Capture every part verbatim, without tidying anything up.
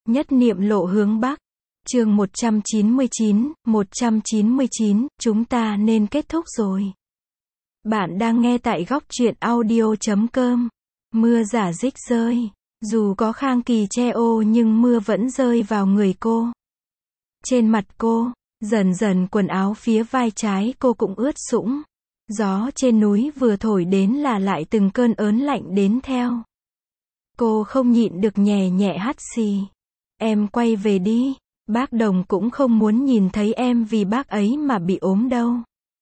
Nhất niệm lộ hướng Bắc. Chương một trăm chín mươi chín, một trăm chín mươi chín, chúng ta nên kết thúc rồi. Bạn đang nghe tại góc truyện audio chấm com. Mưa rả rích rơi. Dù có Khang Kỳ che ô nhưng mưa vẫn rơi vào người cô. Trên mặt cô, dần dần quần áo phía vai trái cô cũng ướt sũng. Gió trên núi vừa thổi đến là lại từng cơn ớn lạnh đến theo. Cô không nhịn được nhè nhẹ hắt xì. Em quay về đi. Bác Đồng cũng không muốn nhìn thấy em vì bác ấy mà bị ốm đâu.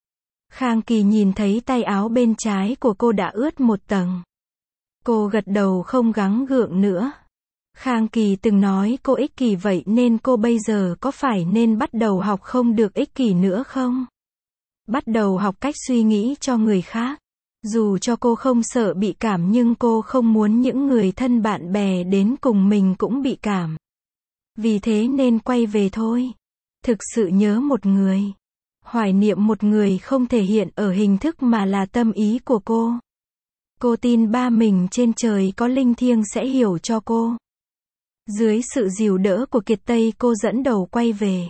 Khang Kỳ nhìn thấy tay áo bên trái của cô đã ướt một tầng. Cô gật đầu không gắng gượng nữa. Khang Kỳ từng nói cô ích kỷ vậy nên cô bây giờ có phải nên bắt đầu học không được ích kỷ nữa không? Bắt đầu học cách suy nghĩ cho người khác. Dù cho cô không sợ bị cảm nhưng cô không muốn những người thân bạn bè đến cùng mình cũng bị cảm. Vì thế nên quay về thôi. Thực sự nhớ một người. Hoài niệm một người không thể hiện ở hình thức mà là tâm ý của cô. Cô tin ba mình trên trời có linh thiêng sẽ hiểu cho cô. Dưới sự dìu đỡ của Kiệt Tây cô dẫn đầu quay về.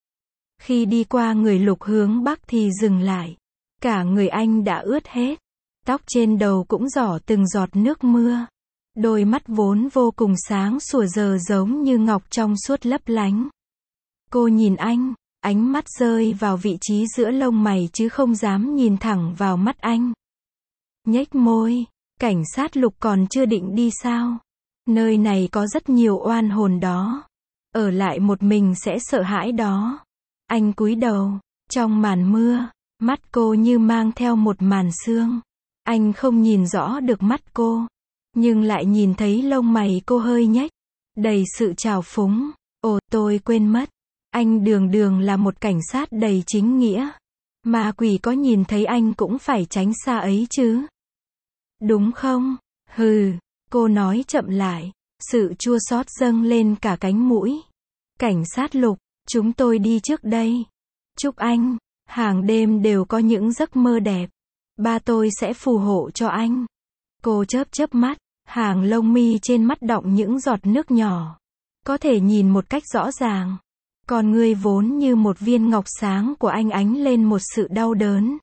Khi đi qua người Lục hướng Bắc thì dừng lại. Cả người anh đã ướt hết. Tóc trên đầu cũng rỏ từng giọt nước mưa. Đôi mắt vốn vô cùng sáng sủa giờ giống như ngọc trong suốt lấp lánh. Cô nhìn anh, ánh mắt rơi vào vị trí giữa lông mày chứ không dám nhìn thẳng vào mắt anh. Nhếch môi, cảnh sát Lục còn chưa định đi sao? Nơi này có rất nhiều oan hồn đó. Ở lại một mình sẽ sợ hãi đó. Anh cúi đầu, trong màn mưa, mắt cô như mang theo một màn sương. Anh không nhìn rõ được mắt cô, nhưng lại nhìn thấy lông mày cô hơi nhếch, đầy sự trào phúng. Ồ, tôi quên mất. Anh đường đường là một cảnh sát đầy chính nghĩa. Ma quỷ có nhìn thấy anh cũng phải tránh xa ấy chứ. Đúng không? Hừ, cô nói chậm lại. Sự chua xót dâng lên cả cánh mũi. Cảnh sát Lục, chúng tôi đi trước đây. Chúc anh, hàng đêm đều có những giấc mơ đẹp. Ba tôi sẽ phù hộ cho anh. Cô chớp chớp mắt, hàng lông mi trên mắt đọng những giọt nước nhỏ. Có thể nhìn một cách rõ ràng. Còn người vốn như một viên ngọc sáng của anh ánh lên một sự đau đớn.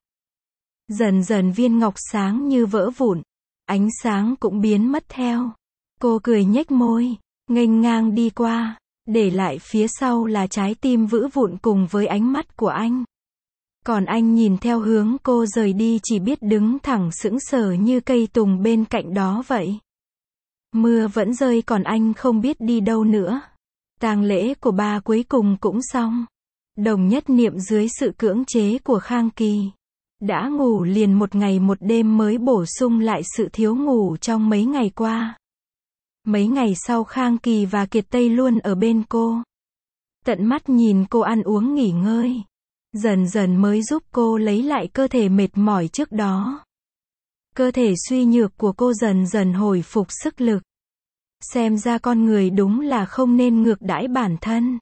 Dần dần viên ngọc sáng như vỡ vụn. Ánh sáng cũng biến mất theo. Cô cười nhếch môi, nghênh ngang đi qua, để lại phía sau là trái tim vỡ vụn cùng với ánh mắt của anh. Còn anh nhìn theo hướng cô rời đi chỉ biết đứng thẳng sững sờ như cây tùng bên cạnh đó vậy. Mưa vẫn rơi còn anh không biết đi đâu nữa. Tang lễ của ba cuối cùng cũng xong. Đồng Nhất Niệm dưới sự cưỡng chế của Khang Kỳ đã ngủ liền một ngày một đêm mới bổ sung lại sự thiếu ngủ trong mấy ngày qua. Mấy ngày sau Khang Kỳ và Kiệt Tây luôn ở bên cô. Tận mắt nhìn cô ăn uống nghỉ ngơi. Dần dần mới giúp cô lấy lại cơ thể mệt mỏi trước đó. Cơ thể suy nhược của cô dần dần hồi phục sức lực. Xem ra con người đúng là không nên ngược đãi bản thân.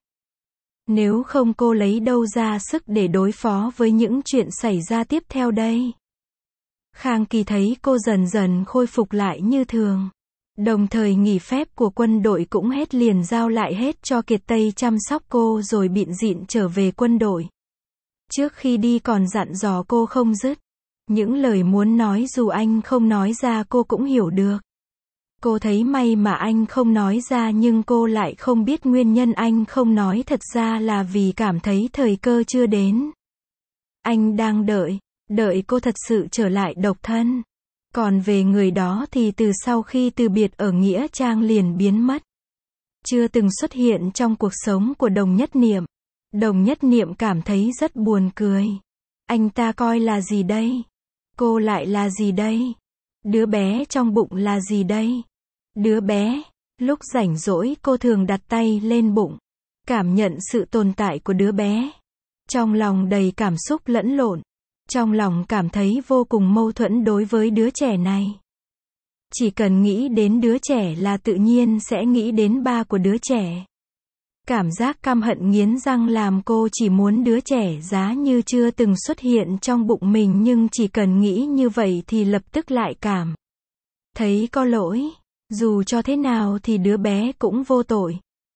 Nếu không cô lấy đâu ra sức để đối phó với những chuyện xảy ra tiếp theo đây. Khang Kỳ thấy cô dần dần khôi phục lại như thường. Đồng thời nghỉ phép của quân đội cũng hết liền giao lại hết cho Kiệt Tây chăm sóc cô rồi bịn dịn trở về quân đội. Trước khi đi còn dặn dò cô không dứt. Những lời muốn nói dù anh không nói ra cô cũng hiểu được. Cô thấy may mà anh không nói ra nhưng cô lại không biết nguyên nhân anh không nói thật ra là vì cảm thấy thời cơ chưa đến. Anh đang đợi, đợi cô thật sự trở lại độc thân. Còn về người đó thì từ sau khi từ biệt ở Nghĩa Trang liền biến mất. Chưa từng xuất hiện trong cuộc sống của Đồng Nhất Niệm. Đồng Nhất Niệm cảm thấy rất buồn cười. Anh ta coi là gì đây? Cô lại là gì đây? Đứa bé trong bụng là gì đây? Đứa bé, lúc rảnh rỗi cô thường đặt tay lên bụng, cảm nhận sự tồn tại của đứa bé. Trong lòng đầy cảm xúc lẫn lộn. Trong lòng cảm thấy vô cùng mâu thuẫn đối với đứa trẻ này. Chỉ cần nghĩ đến đứa trẻ là tự nhiên sẽ nghĩ đến ba của đứa trẻ. Cảm giác căm hận nghiến răng làm cô chỉ muốn đứa trẻ giá như chưa từng xuất hiện trong bụng mình nhưng chỉ cần nghĩ như vậy thì lập tức lại cảm thấy có lỗi. Dù cho thế nào thì đứa bé cũng vô tội.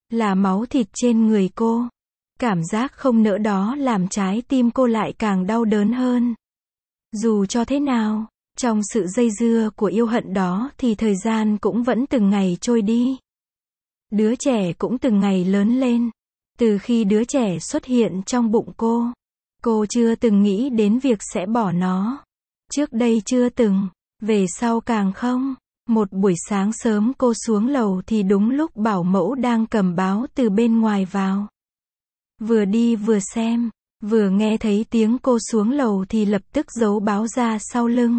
là máu thịt trên người cô. Cảm giác không nỡ đó làm trái tim cô lại càng đau đớn hơn. Dù cho thế nào, trong sự dây dưa của yêu hận đó thì thời gian cũng vẫn từng ngày trôi đi. Đứa trẻ cũng từng ngày lớn lên. Từ khi đứa trẻ xuất hiện trong bụng cô, cô chưa từng nghĩ đến việc sẽ bỏ nó. Trước đây chưa từng, về sau càng không. Một buổi sáng sớm cô xuống lầu thì đúng lúc bảo mẫu đang cầm báo từ bên ngoài vào. Vừa đi vừa xem, vừa nghe thấy tiếng cô xuống lầu thì lập tức giấu báo ra sau lưng.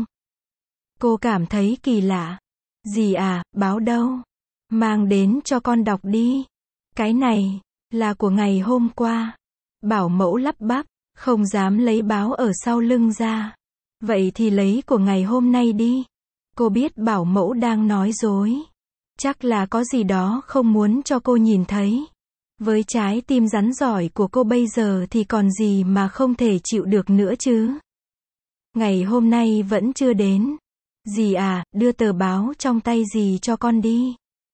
Cô cảm thấy kỳ lạ. Dì à, báo đâu? Mang đến cho con đọc đi. Cái này, là của ngày hôm qua. Bảo mẫu lắp bắp, không dám lấy báo ở sau lưng ra. Vậy thì lấy của ngày hôm nay đi. Cô biết bảo mẫu đang nói dối. Chắc là có gì đó không muốn cho cô nhìn thấy. Với trái tim rắn giỏi của cô bây giờ thì còn gì mà không thể chịu được nữa chứ. Ngày hôm nay vẫn chưa đến. Dì à, đưa tờ báo trong tay dì cho con đi.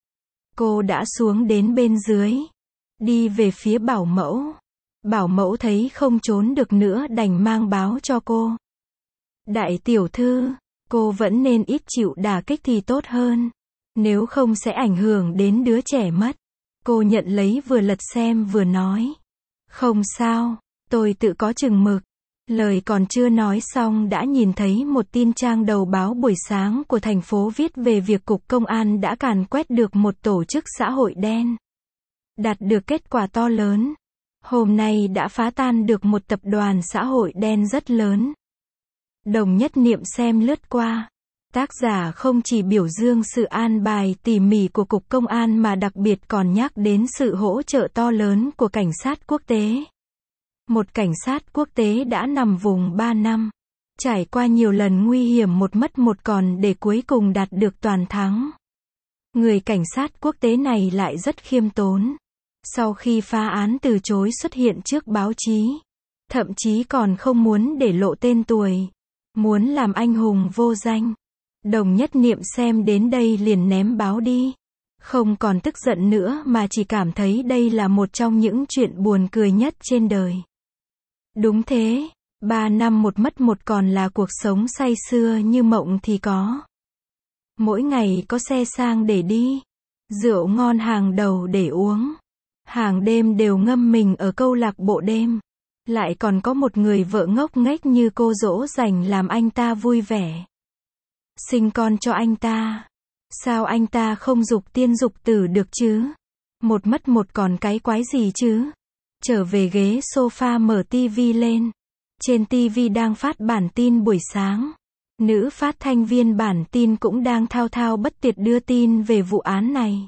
Cô đã xuống đến bên dưới. Đi về phía bảo mẫu. Bảo mẫu thấy không trốn được nữa đành mang báo cho cô. Đại tiểu thư, cô vẫn nên ít chịu đả kích thì tốt hơn. Nếu không sẽ ảnh hưởng đến đứa trẻ mất. Cô nhận lấy vừa lật xem vừa nói. Không sao, tôi tự có chừng mực. Lời còn chưa nói xong đã nhìn thấy một tin trang đầu báo buổi sáng của thành phố viết về việc Cục Công an đã càn quét được một tổ chức xã hội đen. Đạt được kết quả to lớn. Hôm nay đã phá tan được một tập đoàn xã hội đen rất lớn. Đồng Nhất Niệm xem lướt qua. Tác giả không chỉ biểu dương sự an bài tỉ mỉ của Cục Công an mà đặc biệt còn nhắc đến sự hỗ trợ to lớn của cảnh sát quốc tế. Một cảnh sát quốc tế đã nằm vùng ba năm, trải qua nhiều lần nguy hiểm một mất một còn để cuối cùng đạt được toàn thắng. Người cảnh sát quốc tế này lại rất khiêm tốn. Sau khi phá án từ chối xuất hiện trước báo chí, thậm chí còn không muốn để lộ tên tuổi, muốn làm anh hùng vô danh. Đồng Nhất Niệm xem đến đây liền ném báo đi. Không còn tức giận nữa mà chỉ cảm thấy đây là một trong những chuyện buồn cười nhất trên đời. Đúng thế, ba năm một mất một còn là cuộc sống say sưa như mộng thì có. Mỗi ngày có xe sang để đi, rượu ngon hàng đầu để uống, hàng đêm đều ngâm mình ở câu lạc bộ đêm. Lại còn có một người vợ ngốc nghếch như cô dỗ dành làm anh ta vui vẻ. Sinh con cho anh ta. Sao anh ta không dục tiên dục tử được chứ? Một mất một còn cái quái gì chứ? Trở về ghế sofa mở tivi lên. Trên tivi đang phát bản tin buổi sáng. Nữ phát thanh viên bản tin cũng đang thao thao bất tuyệt đưa tin về vụ án này.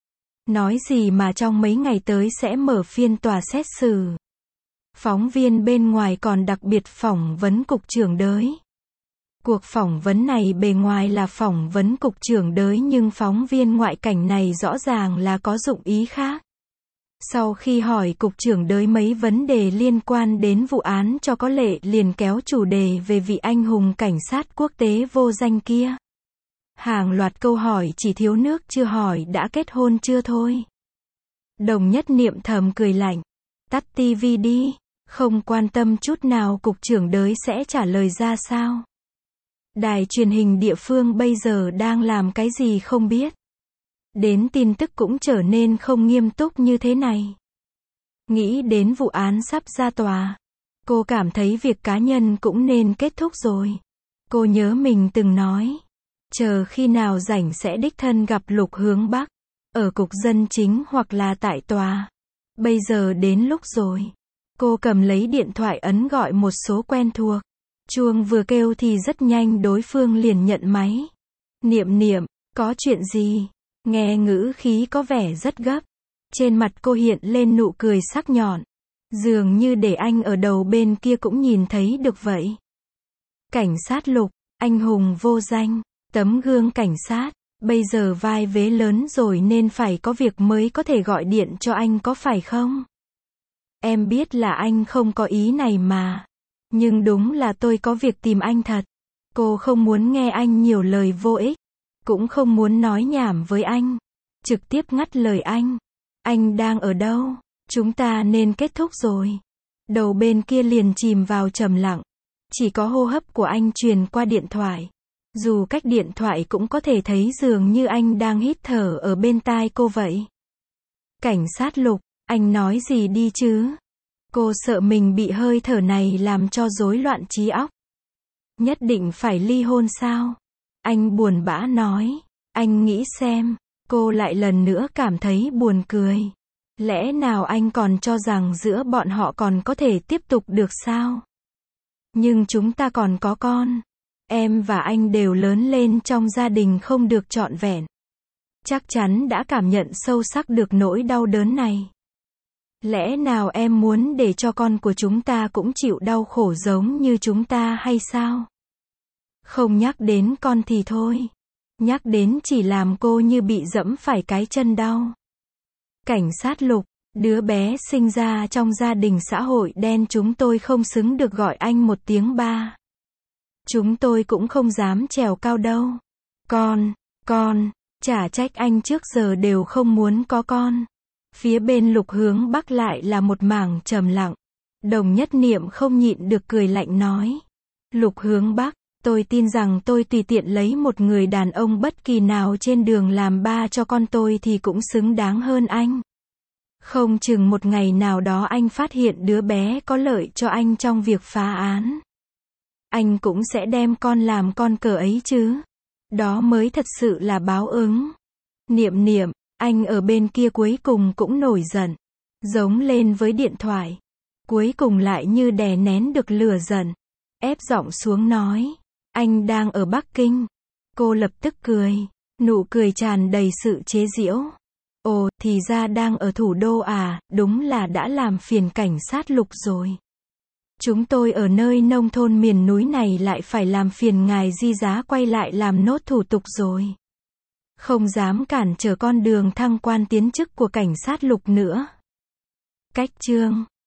Nói gì mà trong mấy ngày tới sẽ mở phiên tòa xét xử. Phóng viên bên ngoài còn đặc biệt phỏng vấn cục trưởng đới. Cuộc phỏng vấn này bề ngoài là phỏng vấn cục trưởng đới nhưng phóng viên ngoại cảnh này rõ ràng là có dụng ý khác. Sau khi hỏi cục trưởng đới mấy vấn đề liên quan đến vụ án cho có lệ liền kéo chủ đề về vị anh hùng cảnh sát quốc tế vô danh kia. Hàng loạt câu hỏi chỉ thiếu nước chưa hỏi đã kết hôn chưa thôi. Đồng Nhất Niệm thầm cười lạnh. Tắt tivi đi, không quan tâm chút nào cục trưởng đới sẽ trả lời ra sao. Đài truyền hình địa phương bây giờ đang làm cái gì không biết. Đến tin tức cũng trở nên không nghiêm túc như thế này. Nghĩ đến vụ án sắp ra tòa, cô cảm thấy việc cá nhân cũng nên kết thúc rồi. Cô nhớ mình từng nói, chờ khi nào rảnh sẽ đích thân gặp Lục Hướng Bắc, ở cục dân chính hoặc là tại tòa. Bây giờ đến lúc rồi. Cô cầm lấy điện thoại ấn gọi một số quen thuộc. Chuông vừa kêu thì rất nhanh đối phương liền nhận máy. Niệm Niệm, có chuyện gì? Nghe ngữ khí có vẻ rất gấp. Trên mặt cô hiện lên nụ cười sắc nhọn. Dường như để anh ở đầu bên kia cũng nhìn thấy được vậy. Cảnh sát Lục, anh hùng vô danh, tấm gương cảnh sát. Bây giờ vai vế lớn rồi nên phải có việc mới có thể gọi điện cho anh có phải không? Em biết là anh không có ý này mà. Nhưng đúng là tôi có việc tìm anh thật. Cô không muốn nghe anh nhiều lời vô ích. Cũng không muốn nói nhảm với anh. Trực tiếp ngắt lời anh. Anh đang ở đâu? Chúng ta nên kết thúc rồi. Đầu bên kia liền chìm vào trầm lặng. Chỉ có hô hấp của anh truyền qua điện thoại. Dù cách điện thoại cũng có thể thấy dường như anh đang hít thở ở bên tai cô vậy. Cảnh sát Lục, anh nói gì đi chứ? Cô sợ mình bị hơi thở này làm cho rối loạn trí óc. Nhất định phải ly hôn sao? Anh buồn bã nói. Anh nghĩ xem. Cô lại lần nữa cảm thấy buồn cười. Lẽ nào anh còn cho rằng giữa bọn họ còn có thể tiếp tục được sao? Nhưng chúng ta còn có con. Em và anh đều lớn lên trong gia đình không được trọn vẹn. Chắc chắn đã cảm nhận sâu sắc được nỗi đau đớn này. Lẽ nào em muốn để cho con của chúng ta cũng chịu đau khổ giống như chúng ta hay sao? Không nhắc đến con thì thôi. Nhắc đến chỉ làm cô như bị dẫm phải cái chân đau. Cảnh sát Lục, đứa bé sinh ra trong gia đình xã hội đen chúng tôi không xứng được gọi anh một tiếng ba. Chúng tôi cũng không dám trèo cao đâu. Con, con, chả trách anh trước giờ đều không muốn có con. Phía bên Lục Hướng Bắc lại là một mảng trầm lặng. Đồng Nhất Niệm không nhịn được cười lạnh nói. Lục Hướng Bắc, tôi tin rằng tôi tùy tiện lấy một người đàn ông bất kỳ nào trên đường làm ba cho con tôi thì cũng xứng đáng hơn anh. Không chừng một ngày nào đó anh phát hiện đứa bé có lợi cho anh trong việc phá án. Anh cũng sẽ đem con làm con cờ ấy chứ. Đó mới thật sự là báo ứng. Niệm Niệm, anh ở bên kia cuối cùng cũng nổi giận. Giống lên với điện thoại. Cuối cùng lại như đè nén được lửa giận. Ép giọng xuống nói. Anh đang ở Bắc Kinh. Cô lập tức cười. Nụ cười tràn đầy sự chế giễu. Ồ, thì ra đang ở thủ đô à, đúng là đã làm phiền cảnh sát Lục rồi. Chúng tôi ở nơi nông thôn miền núi này lại phải làm phiền ngài Di Giá quay lại làm nốt thủ tục rồi. Không dám cản trở con đường thăng quan tiến chức của cảnh sát Lục nữa. Cách chương